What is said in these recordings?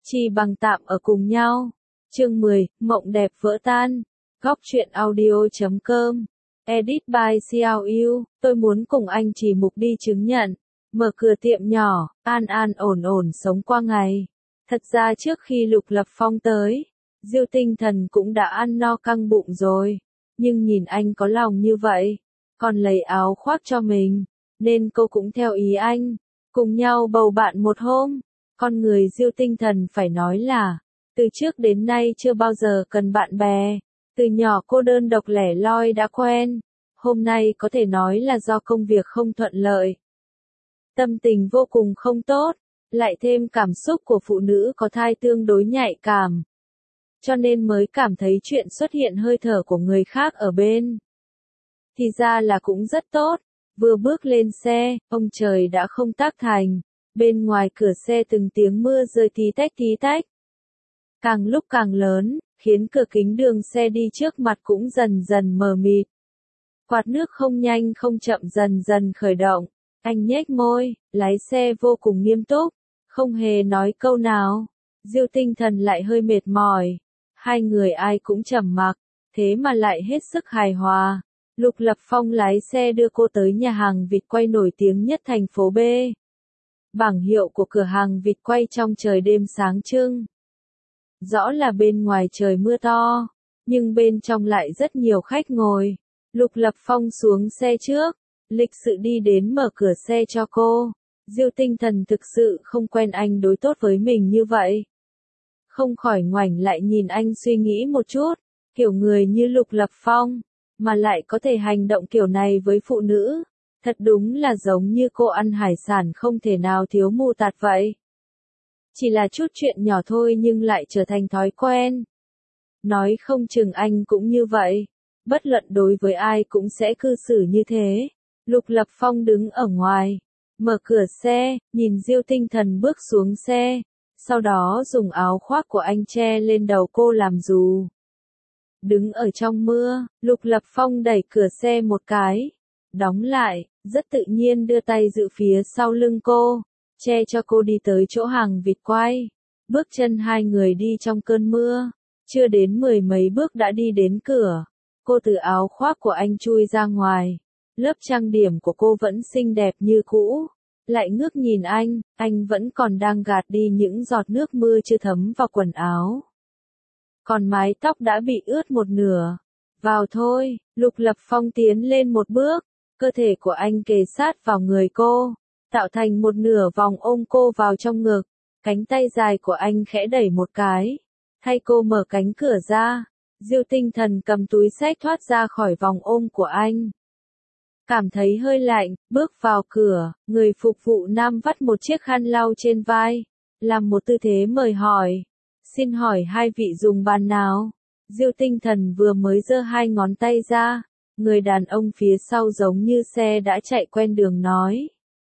Chi bằng tạm ở cùng nhau. Chương 10, mộng đẹp vỡ tan. Góc truyện audio.com. Edit by CLU. Tôi muốn cùng anh Chỉ Mục đi chứng nhận. Mở cửa tiệm nhỏ, an an ổn ổn sống qua ngày. Thật ra trước khi Lục Lập Phong tới, Diêu Tinh Thần cũng đã ăn no căng bụng rồi. Nhưng nhìn anh có lòng như vậy, còn lấy áo khoác cho mình, nên cô cũng theo ý anh. Cùng nhau bầu bạn một hôm. Con người Diêu Tinh Thần phải nói là, từ trước đến nay chưa bao giờ cần bạn bè. Từ nhỏ cô đơn độc lẻ loi đã quen. Hôm nay có thể nói là do công việc không thuận lợi. Tâm tình vô cùng không tốt, lại thêm cảm xúc của phụ nữ có thai tương đối nhạy cảm. Cho nên mới cảm thấy chuyện xuất hiện hơi thở của người khác ở bên. Thì ra là cũng rất tốt. Vừa bước lên xe, ông trời đã không tác thành. Bên ngoài cửa xe từng tiếng mưa rơi tí tách tí tách. Càng lúc càng lớn, khiến cửa kính đường xe đi trước mặt cũng dần dần mờ mịt. Quạt nước không nhanh không chậm dần dần khởi động. Anh nhếch môi, lái xe vô cùng nghiêm túc, không hề nói câu nào. Diêu Tinh Thần lại hơi mệt mỏi. Hai người ai cũng trầm mặc, thế mà lại hết sức hài hòa. Lục Lập Phong lái xe đưa cô tới nhà hàng vịt quay nổi tiếng nhất thành phố B. Bảng hiệu của cửa hàng vịt quay trong trời đêm sáng trưng. Rõ là bên ngoài trời mưa to, nhưng bên trong lại rất nhiều khách ngồi. Lục Lập Phong xuống xe trước, lịch sự đi đến mở cửa xe cho cô. Diêu Tinh Thần thực sự không quen anh đối tốt với mình như vậy. Không khỏi ngoảnh lại nhìn anh suy nghĩ một chút, kiểu người như Lục Lập Phong, mà lại có thể hành động kiểu này với phụ nữ. Thật đúng là giống như cô ăn hải sản không thể nào thiếu mù tạt vậy. Chỉ là chút chuyện nhỏ thôi nhưng lại trở thành thói quen. Nói không chừng anh cũng như vậy. Bất luận đối với ai cũng sẽ cư xử như thế. Lục Lập Phong đứng ở ngoài, mở cửa xe, nhìn Diêu Tinh Thần bước xuống xe. Sau đó dùng áo khoác của anh che lên đầu cô làm dù. Đứng ở trong mưa, Lục Lập Phong đẩy cửa xe một cái. Đóng lại, rất tự nhiên đưa tay giữ phía sau lưng cô, che cho cô đi tới chỗ hàng vịt quay. Bước chân hai người đi trong cơn mưa, chưa đến 10 mấy bước đã đi đến cửa. Cô từ áo khoác của anh chui ra ngoài, lớp trang điểm của cô vẫn xinh đẹp như cũ. Lại ngước nhìn anh vẫn còn đang gạt đi những giọt nước mưa chưa thấm vào quần áo. Còn mái tóc đã bị ướt một nửa. Vào thôi, Lục Lập Phong tiến lên một bước. Cơ thể của anh kề sát vào người cô, tạo thành một nửa vòng ôm cô vào trong ngực. Cánh tay dài của anh khẽ đẩy một cái, thay cô mở cánh cửa ra. Diêu Tinh Thần cầm túi xách thoát ra khỏi vòng ôm của anh. Cảm thấy hơi lạnh, bước vào cửa, người phục vụ nam vắt một chiếc khăn lau trên vai, làm một tư thế mời hỏi. Xin hỏi hai vị dùng bàn nào? Diêu Tinh Thần vừa mới giơ hai ngón tay ra. Người đàn ông phía sau giống như xe đã chạy quen đường nói.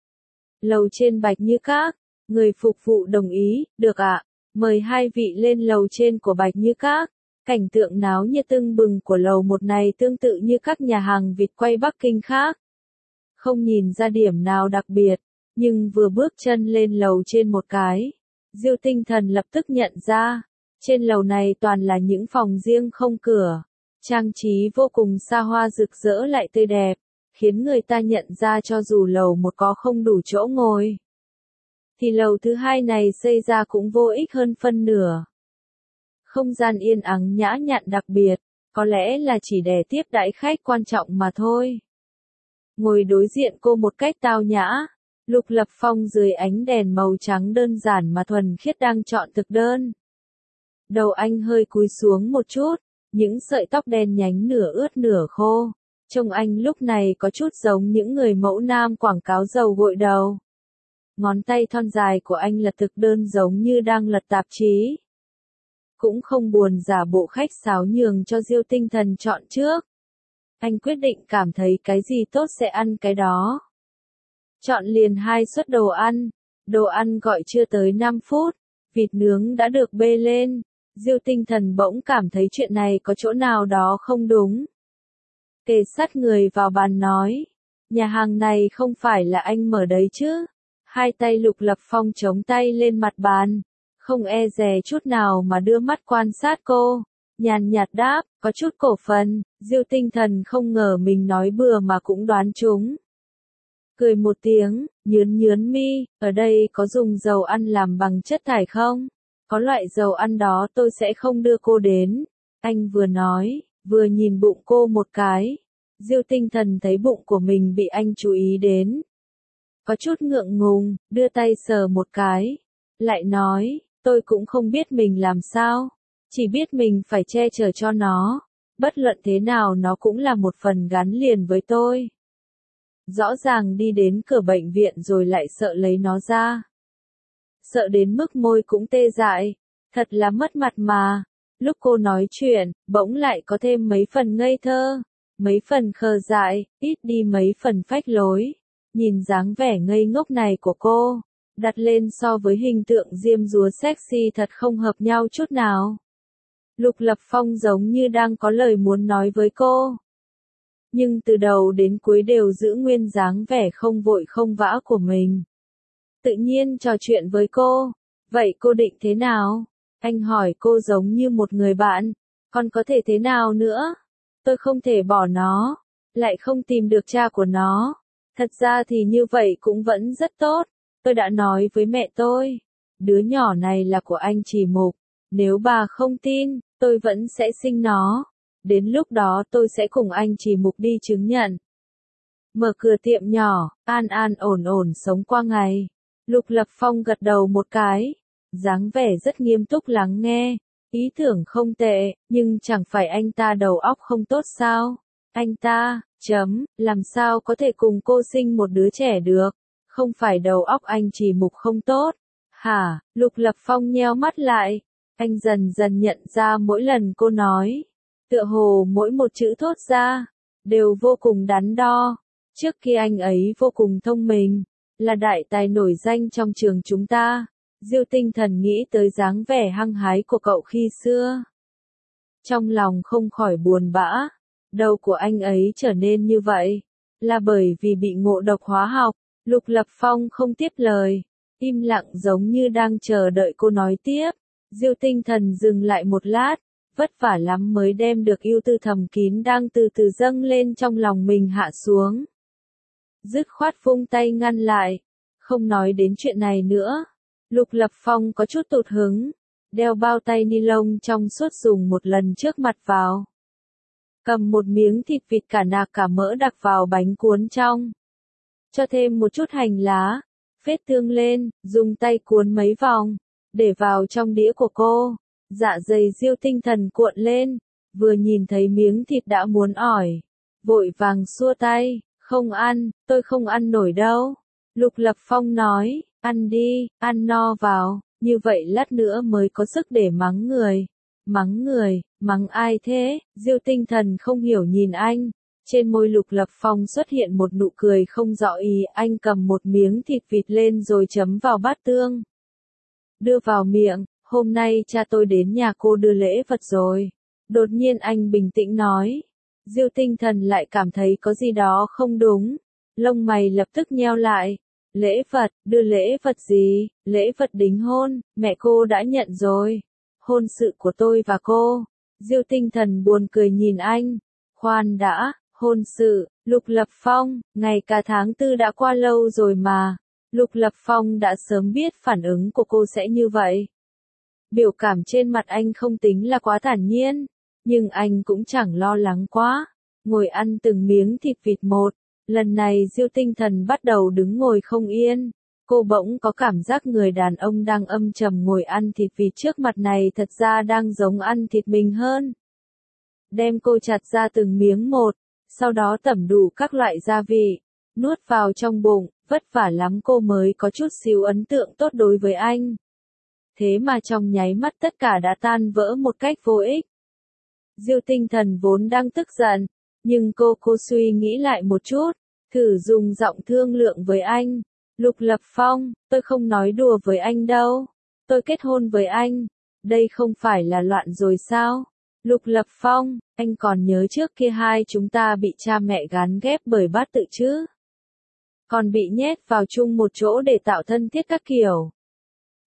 Lầu trên Bạch Như Các. Người phục vụ đồng ý, được ạ. Mời hai vị lên lầu trên của Bạch Như Các. Cảnh tượng náo nhiệt tưng bừng của lầu một này tương tự như các nhà hàng vịt quay Bắc Kinh khác. Không nhìn ra điểm nào đặc biệt, nhưng vừa bước chân lên lầu trên một cái, Diêu Tinh Thần lập tức nhận ra, trên lầu này toàn là những phòng riêng không cửa. Trang trí vô cùng xa hoa rực rỡ lại tươi đẹp, khiến người ta nhận ra cho dù lầu một có không đủ chỗ ngồi, thì lầu thứ hai này xây ra cũng vô ích hơn phân nửa. Không gian yên ắng nhã nhặn đặc biệt, có lẽ là chỉ để tiếp đãi khách quan trọng mà thôi. Ngồi đối diện cô một cách tao nhã, Lục Lập Phong dưới ánh đèn màu trắng đơn giản mà thuần khiết đang chọn thực đơn. Đầu anh hơi cúi xuống một chút. Những sợi tóc đen nhánh nửa ướt nửa khô. Trông anh lúc này có chút giống những người mẫu nam quảng cáo dầu gội đầu. Ngón tay thon dài của anh lật thực đơn giống như đang lật tạp chí. Cũng không buồn giả bộ khách sáo nhường cho Diêu Tinh Thần chọn trước. Anh quyết định cảm thấy cái gì tốt sẽ ăn cái đó. Chọn liền 2 suất đồ ăn. Đồ ăn gọi chưa tới 5 phút. Vịt nướng đã được bê lên. Diêu Tinh Thần bỗng cảm thấy chuyện này có chỗ nào đó không đúng. Kề sát người vào bàn nói. Nhà hàng này không phải là anh mở đấy chứ? Hai tay Lục Lập Phong chống tay lên mặt bàn. không e dè chút nào mà đưa mắt quan sát cô. Nhàn nhạt đáp, có chút cổ phần. Diêu Tinh Thần không ngờ mình nói bừa mà cũng đoán trúng. Cười một tiếng, nhướn nhướn mi, ở đây có dùng dầu ăn làm bằng chất thải không? Có loại dầu ăn đó tôi sẽ không đưa cô đến. Anh vừa nói, vừa nhìn bụng cô một cái. Diêu Tinh Thần thấy bụng của mình bị anh chú ý đến. Có chút ngượng ngùng, đưa tay sờ một cái. Lại nói, tôi cũng không biết mình làm sao. Chỉ biết mình phải che chở cho nó. Bất luận thế nào nó cũng là một phần gắn liền với tôi. Rõ ràng đi đến cửa bệnh viện rồi lại sợ lấy nó ra. Sợ đến mức môi cũng tê dại. Thật là mất mặt mà. Lúc cô nói chuyện, bỗng lại có thêm mấy phần ngây thơ. Mấy phần khờ dại, ít đi mấy phần phách lối. Nhìn dáng vẻ ngây ngốc này của cô, đặt lên so với hình tượng diêm dúa sexy thật không hợp nhau chút nào. Lục Lập Phong giống như đang có lời muốn nói với cô. Nhưng từ đầu đến cuối đều giữ nguyên dáng vẻ không vội không vã của mình. Tự nhiên trò chuyện với cô. Vậy cô định thế nào? Anh hỏi cô giống như một người bạn. Còn có thể thế nào nữa? Tôi không thể bỏ nó. Lại không tìm được cha của nó. Thật ra thì như vậy cũng vẫn rất tốt. Tôi đã nói với mẹ tôi. Đứa nhỏ này là của anh Trì Mục. Nếu bà không tin, tôi vẫn sẽ sinh nó. Đến lúc đó tôi sẽ cùng anh Trì Mục đi chứng nhận. Mở cửa tiệm nhỏ, an an ổn ổn sống qua ngày. Lục Lập Phong gật đầu một cái. Dáng vẻ rất nghiêm túc lắng nghe. Ý tưởng không tệ, nhưng chẳng phải anh ta đầu óc không tốt sao? Anh ta, làm sao có thể cùng cô sinh một đứa trẻ được? Không phải đầu óc anh Trì Mục không tốt. Hả? Lục Lập Phong nheo mắt lại. Anh dần dần nhận ra mỗi lần cô nói. Tựa hồ mỗi một chữ thốt ra, đều vô cùng đắn đo. Trước khi anh ấy vô cùng thông minh, là đại tài nổi danh trong trường chúng ta. Diêu Tinh Thần nghĩ tới dáng vẻ hăng hái của cậu khi xưa. Trong lòng không khỏi buồn bã. Đầu của anh ấy trở nên như vậy, là bởi vì bị ngộ độc hóa học. Lục Lập Phong không tiếp lời, im lặng giống như đang chờ đợi cô nói tiếp. Diêu Tinh Thần dừng lại một lát, vất vả lắm mới đem được ưu tư thầm kín đang từ từ dâng lên trong lòng mình hạ xuống. Dứt khoát vung tay ngăn lại, không nói đến chuyện này nữa. Lục Lập Phong có chút tụt hứng, đeo bao tay ni lông trong suốt dùng một lần trước mặt vào. Cầm một miếng thịt vịt cả nạc cả mỡ đặt vào bánh cuốn trong. Cho thêm một chút hành lá, phết tương lên, dùng tay cuốn mấy vòng, để vào trong đĩa của cô. Dạ dày Diêu Tinh Thần cuộn lên, vừa nhìn thấy miếng thịt đã muốn ỏi. Vội vàng xua tay, không ăn, tôi không ăn nổi đâu. Lục Lập Phong nói, ăn đi, ăn no vào, như vậy lát nữa mới có sức để mắng người. Mắng người, mắng ai thế? Diêu Tinh Thần không hiểu nhìn anh. Trên môi Lục Lập Phong xuất hiện một nụ cười không rõ ý, anh cầm một miếng thịt vịt lên rồi chấm vào bát tương. Đưa vào miệng, hôm nay cha tôi đến nhà cô đưa lễ vật rồi. Đột nhiên anh bình tĩnh nói. Diêu Tinh Thần lại cảm thấy có gì đó không đúng. Lông mày lập tức nheo lại. Lễ vật, đưa lễ vật gì? Lễ vật đính hôn, mẹ cô đã nhận rồi. Hôn sự của tôi và cô. Diêu Tinh Thần buồn cười nhìn anh. Khoan đã, hôn sự, Lục Lập Phong, ngày cả tháng tư đã qua lâu rồi mà. Lục Lập Phong đã sớm biết phản ứng của cô sẽ như vậy. Biểu cảm trên mặt anh không tính là quá thản nhiên, nhưng anh cũng chẳng lo lắng quá. Ngồi ăn từng miếng thịt vịt một. Lần này Diêu Tinh Thần bắt đầu đứng ngồi không yên. Cô bỗng có cảm giác người đàn ông đang âm trầm ngồi ăn thịt vịt trước mặt này thật ra đang giống ăn thịt mình hơn. Đem cô chặt ra từng miếng một, sau đó tẩm đủ các loại gia vị, nuốt vào trong bụng, vất vả lắm cô mới có chút xíu ấn tượng tốt đối với anh. Thế mà trong nháy mắt tất cả đã tan vỡ một cách vô ích. Diêu Tinh Thần vốn đang tức giận, nhưng cô suy nghĩ lại một chút, thử dùng giọng thương lượng với anh. Lục Lập Phong, tôi không nói đùa với anh đâu. Tôi kết hôn với anh. Đây không phải là loạn rồi sao? Lục Lập Phong, anh còn nhớ trước kia hai chúng ta bị cha mẹ gán ghép bởi bát tự chứ? Còn bị nhét vào chung một chỗ để tạo thân thiết các kiểu.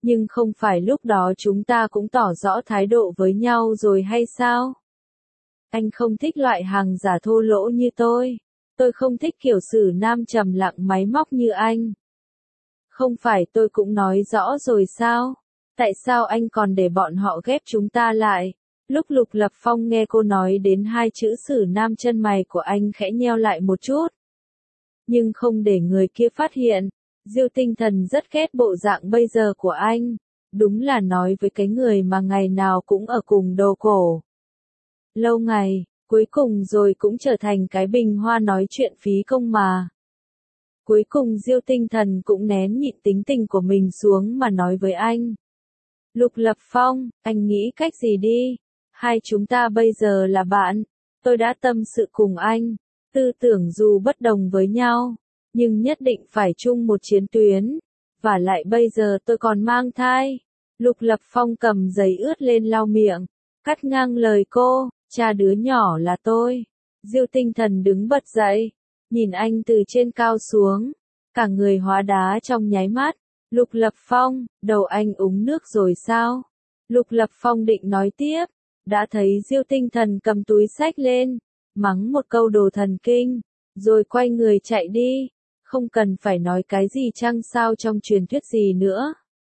Nhưng không phải lúc đó chúng ta cũng tỏ rõ thái độ với nhau rồi hay sao? Anh không thích loại hàng giả thô lỗ như tôi. Tôi không thích kiểu xử nam trầm lặng máy móc như anh. Không phải tôi cũng nói rõ rồi sao? Tại sao anh còn để bọn họ ghép chúng ta lại? Lúc Lục Lập Phong nghe cô nói đến hai chữ xử nam, chân mày của anh khẽ nheo lại một chút. Nhưng không để người kia phát hiện. Diêu Tinh Thần rất ghét bộ dạng bây giờ của anh. Đúng là nói với cái người mà ngày nào cũng ở cùng đầu cổ. Lâu ngày, cuối cùng rồi cũng trở thành cái bình hoa nói chuyện phí công mà. Cuối cùng Diêu Tinh Thần cũng nén nhịn tính tình của mình xuống mà nói với anh. Lục Lập Phong, anh nghĩ cách gì đi? Hai chúng ta bây giờ là bạn. Tôi đã tâm sự cùng anh. Tư tưởng dù bất đồng với nhau, nhưng nhất định phải chung một chiến tuyến. Và lại bây giờ tôi còn mang thai. Lục Lập Phong cầm giấy ướt lên lau miệng, cắt ngang lời cô, cha đứa nhỏ là tôi. Diêu Tinh Thần đứng bật dậy, nhìn anh từ trên cao xuống, cả người hóa đá trong nháy mắt. Lục Lập Phong, đầu anh uống nước rồi sao? Lục Lập Phong định nói tiếp, đã thấy Diêu Tinh Thần cầm túi xách lên, mắng một câu đồ thần kinh, rồi quay người chạy đi. Không cần phải nói cái gì chăng sao trong truyền thuyết gì nữa.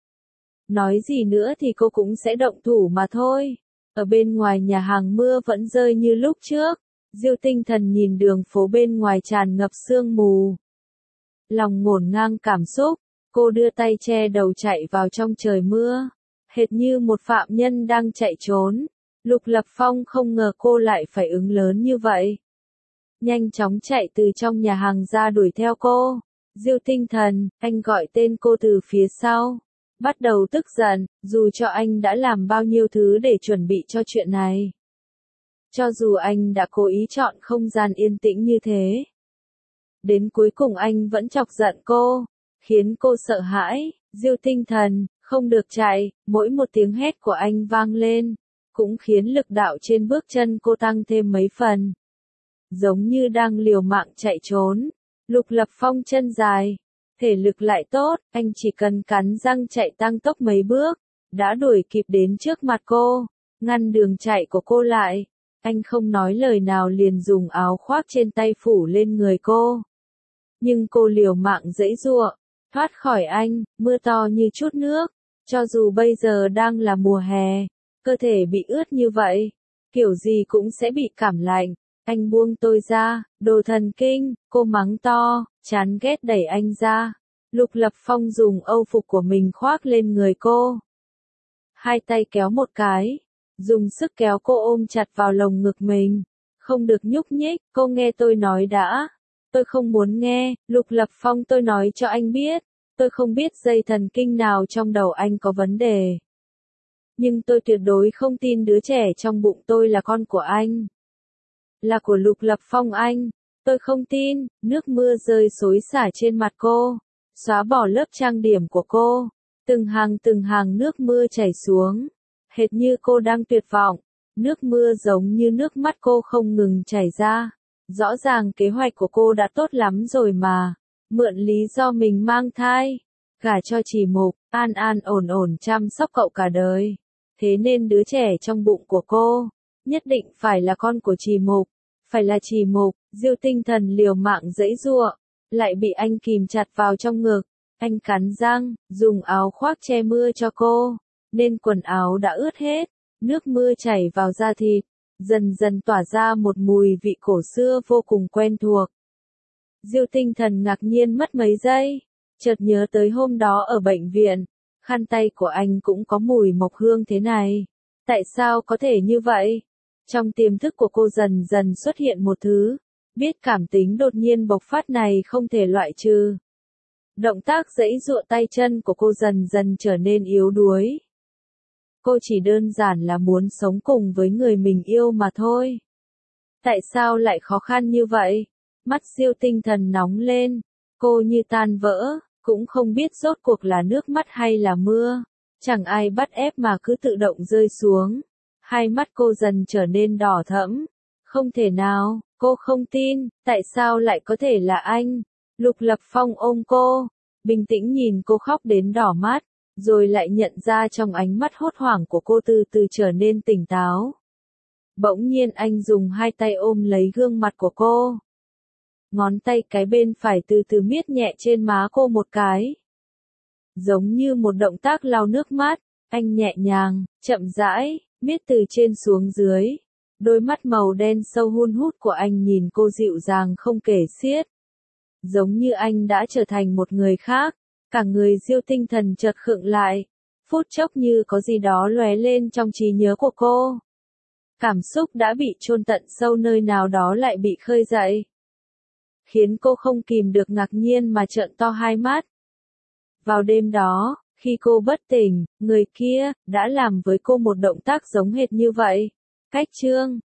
Nói gì nữa thì cô cũng sẽ động thủ mà thôi. Ở bên ngoài nhà hàng mưa vẫn rơi như lúc trước. Diêu Tinh Thần nhìn đường phố bên ngoài tràn ngập sương mù. Lòng ngổn ngang cảm xúc, cô đưa tay che đầu chạy vào trong trời mưa. Hệt như một phạm nhân đang chạy trốn. Lục Lập Phong không ngờ cô lại phải ứng lớn như vậy. Nhanh chóng chạy từ trong nhà hàng ra đuổi theo cô. Diêu Tinh Thần, anh gọi tên cô từ phía sau. Bắt đầu tức giận, dù cho anh đã làm bao nhiêu thứ để chuẩn bị cho chuyện này. Cho dù anh đã cố ý chọn không gian yên tĩnh như thế. Đến cuối cùng anh vẫn chọc giận cô, khiến cô sợ hãi. Diêu Tinh Thần, không được chạy, mỗi một tiếng hét của anh vang lên, cũng khiến lực đạo trên bước chân cô tăng thêm mấy phần. Giống như đang liều mạng chạy trốn. Lục Lập Phong chân dài, thể lực lại tốt, anh chỉ cần cắn răng chạy tăng tốc mấy bước, đã đuổi kịp đến trước mặt cô, ngăn đường chạy của cô lại. Anh không nói lời nào liền dùng áo khoác trên tay phủ lên người cô. Nhưng cô liều mạng giãy giụa, thoát khỏi anh, mưa to như chút nước. Cho dù bây giờ đang là mùa hè, cơ thể bị ướt như vậy, kiểu gì cũng sẽ bị cảm lạnh. Anh buông tôi ra, đồ thần kinh, cô mắng to, chán ghét đẩy anh ra. Lục Lập Phong dùng âu phục của mình khoác lên người cô. Hai tay kéo một cái, dùng sức kéo cô ôm chặt vào lồng ngực mình. Không được nhúc nhích, cô nghe tôi nói đã. Tôi không muốn nghe, Lục Lập Phong, tôi nói cho anh biết. Tôi không biết dây thần kinh nào trong đầu anh có vấn đề. Nhưng tôi tuyệt đối không tin đứa trẻ trong bụng tôi là con của anh. Là của Lục Lập Phong anh. Tôi không tin. Nước mưa rơi xối xả trên mặt cô, xóa bỏ lớp trang điểm của cô. Từng hàng nước mưa chảy xuống. Hệt như cô đang tuyệt vọng. Nước mưa giống như nước mắt cô không ngừng chảy ra. Rõ ràng kế hoạch của cô đã tốt lắm rồi mà. Mượn lý do mình mang thai, gả cho Trì Mục, an an ổn ổn chăm sóc cậu cả đời. Thế nên đứa trẻ trong bụng của cô, nhất định phải là con của Trì Mục, phải là Trì Mục. Diêu Tinh Thần liều mạng giãy giụa, lại bị anh kìm chặt vào trong ngực. Anh cắn răng, dùng áo khoác che mưa cho cô, nên quần áo đã ướt hết. Nước mưa chảy vào da thịt, dần dần tỏa ra một mùi vị cổ xưa vô cùng quen thuộc. Diêu Tinh Thần ngạc nhiên mất mấy giây, chợt nhớ tới hôm đó ở bệnh viện, khăn tay của anh cũng có mùi mộc hương thế này. Tại sao có thể như vậy? Trong tiềm thức của cô dần dần xuất hiện một thứ, biết cảm tính đột nhiên bộc phát này không thể loại trừ. Động tác giãy giụa tay chân của cô dần dần trở nên yếu đuối. Cô chỉ đơn giản là muốn sống cùng với người mình yêu mà thôi. Tại sao lại khó khăn như vậy? Mắt Diêu Tinh Thần nóng lên, cô như tan vỡ, cũng không biết rốt cuộc là nước mắt hay là mưa. Chẳng ai bắt ép mà cứ tự động rơi xuống. Hai mắt cô dần trở nên đỏ thẫm. Không thể nào, cô không tin, tại sao lại có thể là anh? Lục Lập Phong ôm cô, bình tĩnh nhìn cô khóc đến đỏ mắt. Rồi lại nhận ra trong ánh mắt hốt hoảng của cô từ từ trở nên tỉnh táo. Bỗng nhiên anh dùng hai tay ôm lấy gương mặt của cô. Ngón tay cái bên phải từ từ miết nhẹ trên má cô một cái. Giống như một động tác lau nước mắt, anh nhẹ nhàng, chậm rãi, miết từ trên xuống dưới. Đôi mắt màu đen sâu hun hút của anh nhìn cô dịu dàng không kể xiết. Giống như anh đã trở thành một người khác, cả người Diêu Tinh Thần chợt khựng lại. Phút chốc như có gì đó lóe lên trong trí nhớ của cô. Cảm xúc đã bị chôn tận sâu nơi nào đó lại bị khơi dậy. Khiến cô không kìm được ngạc nhiên mà trợn to hai mắt. Vào đêm đó, khi cô bất tỉnh, người kia đã làm với cô một động tác giống hệt như vậy. Cách chương